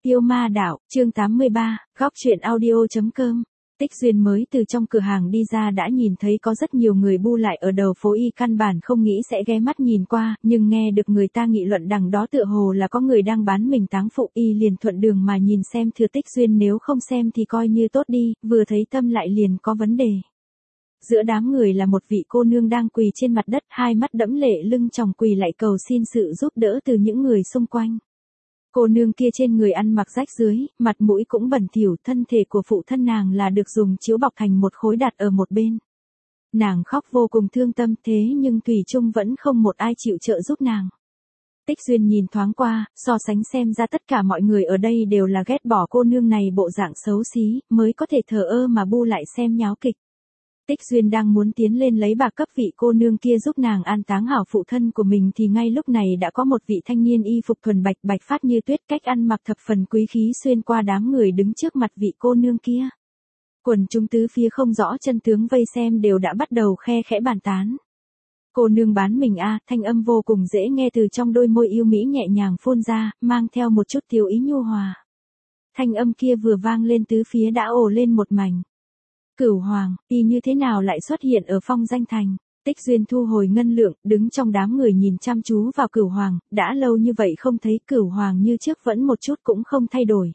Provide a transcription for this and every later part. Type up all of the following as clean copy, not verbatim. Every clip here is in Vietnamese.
Yêu ma đạo, chương 83, góc truyện audio.com. Tích Duyên mới từ trong cửa hàng đi ra đã nhìn thấy có rất nhiều người bu lại ở đầu phố, y căn bản không nghĩ sẽ ghé mắt nhìn qua, nhưng nghe được người ta nghị luận đằng đó tựa hồ là có người đang bán mình táng phụ, y liền thuận đường mà nhìn xem thưa Tích Duyên, nếu không xem thì coi như tốt đi, vừa thấy tâm lại liền có vấn đề. Giữa đám người là một vị cô nương đang quỳ trên mặt đất, hai mắt đẫm lệ lưng tròng quỳ lại cầu xin sự giúp đỡ từ những người xung quanh. Cô nương kia trên người ăn mặc rách rưới, mặt mũi cũng bẩn thỉu, thân thể của phụ thân nàng là được dùng chiếu bọc thành một khối đặt ở một bên. Nàng khóc vô cùng thương tâm, thế nhưng thủy chung vẫn không một ai chịu trợ giúp nàng. Tích Duyên nhìn thoáng qua, so sánh xem ra tất cả mọi người ở đây đều là ghét bỏ cô nương này bộ dạng xấu xí, mới có thể thờ ơ mà bu lại xem nháo kịch. Tích Duyên đang muốn tiến lên lấy bạc cấp vị cô nương kia giúp nàng an táng hảo phụ thân của mình thì ngay lúc này đã có một vị thanh niên y phục thuần bạch bạch phát như tuyết, cách ăn mặc thập phần quý khí xuyên qua đám người đứng trước mặt vị cô nương kia. Quần chúng tứ phía không rõ chân tướng vây xem đều đã bắt đầu khe khẽ bàn tán. Cô nương bán mình a, thanh âm vô cùng dễ nghe từ trong đôi môi yêu mỹ nhẹ nhàng phun ra, mang theo một chút tiểu ý nhu hòa. Thanh âm kia vừa vang lên tứ phía đã ồ lên một mảnh. Cửu Hoàng, y như thế nào lại xuất hiện ở Phong Danh Thành? Tích Duyên thu hồi ngân lượng, đứng trong đám người nhìn chăm chú vào Cửu Hoàng, đã lâu như vậy không thấy Cửu Hoàng như trước vẫn một chút cũng không thay đổi.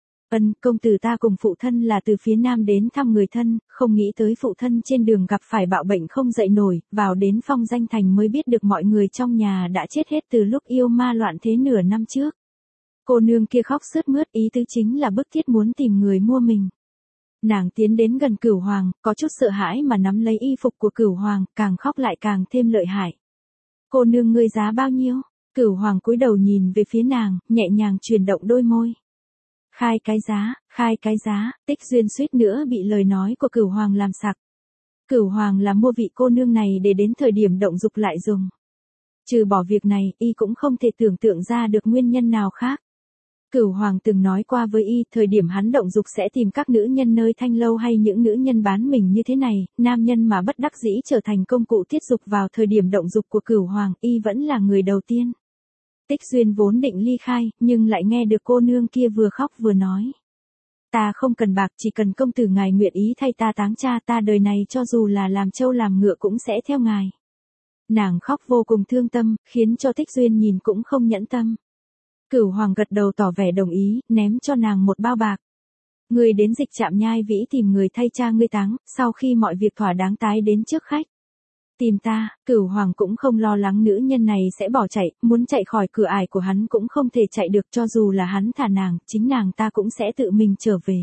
Công tử ta cùng phụ thân là từ phía Nam đến thăm người thân, không nghĩ tới phụ thân trên đường gặp phải bạo bệnh không dậy nổi, vào đến Phong Danh Thành mới biết được mọi người trong nhà đã chết hết từ lúc yêu ma loạn thế nửa năm trước. Cô nương kia khóc sướt mướt, ý tứ chính là bức thiết muốn tìm người mua mình. Nàng tiến đến gần Cửu Hoàng, có chút sợ hãi mà nắm lấy y phục của Cửu Hoàng, càng khóc lại càng thêm lợi hại. Cô nương ngươi giá bao nhiêu? Cửu Hoàng cúi đầu nhìn về phía nàng, nhẹ nhàng chuyển động đôi môi. Khai cái giá, Tích Duyên suýt nữa bị lời nói của Cửu Hoàng làm sặc. Cửu Hoàng là mua vị cô nương này để đến thời điểm động dục lại dùng. Trừ bỏ việc này, y cũng không thể tưởng tượng ra được nguyên nhân nào khác. Cửu Hoàng từng nói qua với y, thời điểm hắn động dục sẽ tìm các nữ nhân nơi thanh lâu hay những nữ nhân bán mình như thế này, nam nhân mà bất đắc dĩ trở thành công cụ tiết dục vào thời điểm động dục của Cửu Hoàng, y vẫn là người đầu tiên. Tích Duyên vốn định ly khai, nhưng lại nghe được cô nương kia vừa khóc vừa nói. Ta không cần bạc, chỉ cần công tử ngài nguyện ý thay ta táng cha, ta đời này cho dù là làm trâu làm ngựa cũng sẽ theo ngài. Nàng khóc vô cùng thương tâm, khiến cho Tích Duyên nhìn cũng không nhẫn tâm. Cửu Hoàng gật đầu tỏ vẻ đồng ý, ném cho nàng một bao bạc. Ngươi đến Dịch Trạm Nhai Vĩ tìm người thay cha ngươi táng, sau khi mọi việc thỏa đáng tái đến trước khách. Tìm ta, Cửu Hoàng cũng không lo lắng nữ nhân này sẽ bỏ chạy, muốn chạy khỏi cửa ải của hắn cũng không thể chạy được, cho dù là hắn thả nàng, chính nàng ta cũng sẽ tự mình trở về.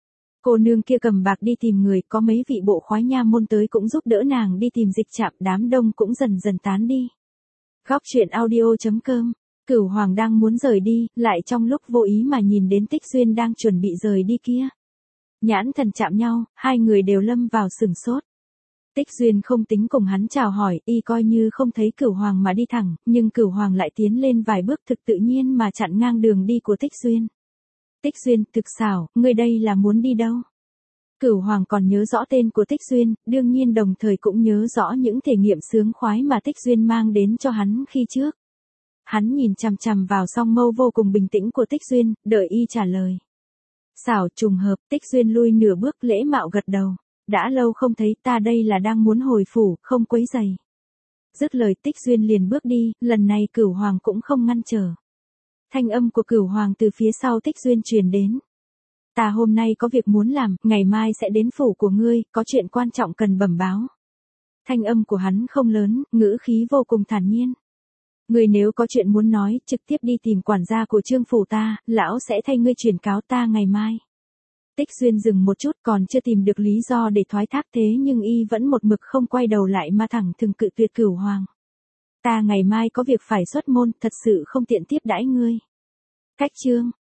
Cô nương kia cầm bạc đi tìm người, có mấy vị bộ khoái nha môn tới cũng giúp đỡ nàng đi tìm Dịch Trạm, đám đông cũng dần dần tán đi. Góc truyện audio.com. Cửu Hoàng đang muốn rời đi, lại trong lúc vô ý mà nhìn đến Tích Duyên đang chuẩn bị rời đi kia. Nhãn thần chạm nhau, hai người đều lâm vào sửng sốt. Tích Duyên không tính cùng hắn chào hỏi, y coi như không thấy Cửu Hoàng mà đi thẳng, nhưng Cửu Hoàng lại tiến lên vài bước thực tự nhiên mà chặn ngang đường đi của Tích Duyên. Tích Duyên, thực xảo, ngươi đây là muốn đi đâu? Cửu Hoàng còn nhớ rõ tên của Tích Duyên, đương nhiên đồng thời cũng nhớ rõ những thể nghiệm sướng khoái mà Tích Duyên mang đến cho hắn khi trước. Hắn nhìn chằm chằm vào song mâu vô cùng bình tĩnh của Tích Duyên, đợi y trả lời. Xảo trùng hợp, Tích Duyên lui nửa bước lễ mạo gật đầu. Đã lâu không thấy, ta đây là đang muốn hồi phủ, không quấy rầy. Dứt lời Tích Duyên liền bước đi, lần này Cửu Hoàng cũng không ngăn trở. Thanh âm của Cửu Hoàng từ phía sau Tích Duyên truyền đến. Ta hôm nay có việc muốn làm, ngày mai sẽ đến phủ của ngươi, có chuyện quan trọng cần bẩm báo. Thanh âm của hắn không lớn, ngữ khí vô cùng thản nhiên. Ngươi nếu có chuyện muốn nói, trực tiếp đi tìm quản gia của Trương phủ ta, lão sẽ thay ngươi truyền cáo ta ngày mai. Tích Duyên dừng một chút, còn chưa tìm được lý do để thoái thác, thế nhưng y vẫn một mực không quay đầu lại mà thẳng thừng cự tuyệt Cửu Hoàng. Ta ngày mai có việc phải xuất môn, thật sự không tiện tiếp đãi ngươi. Cách chương.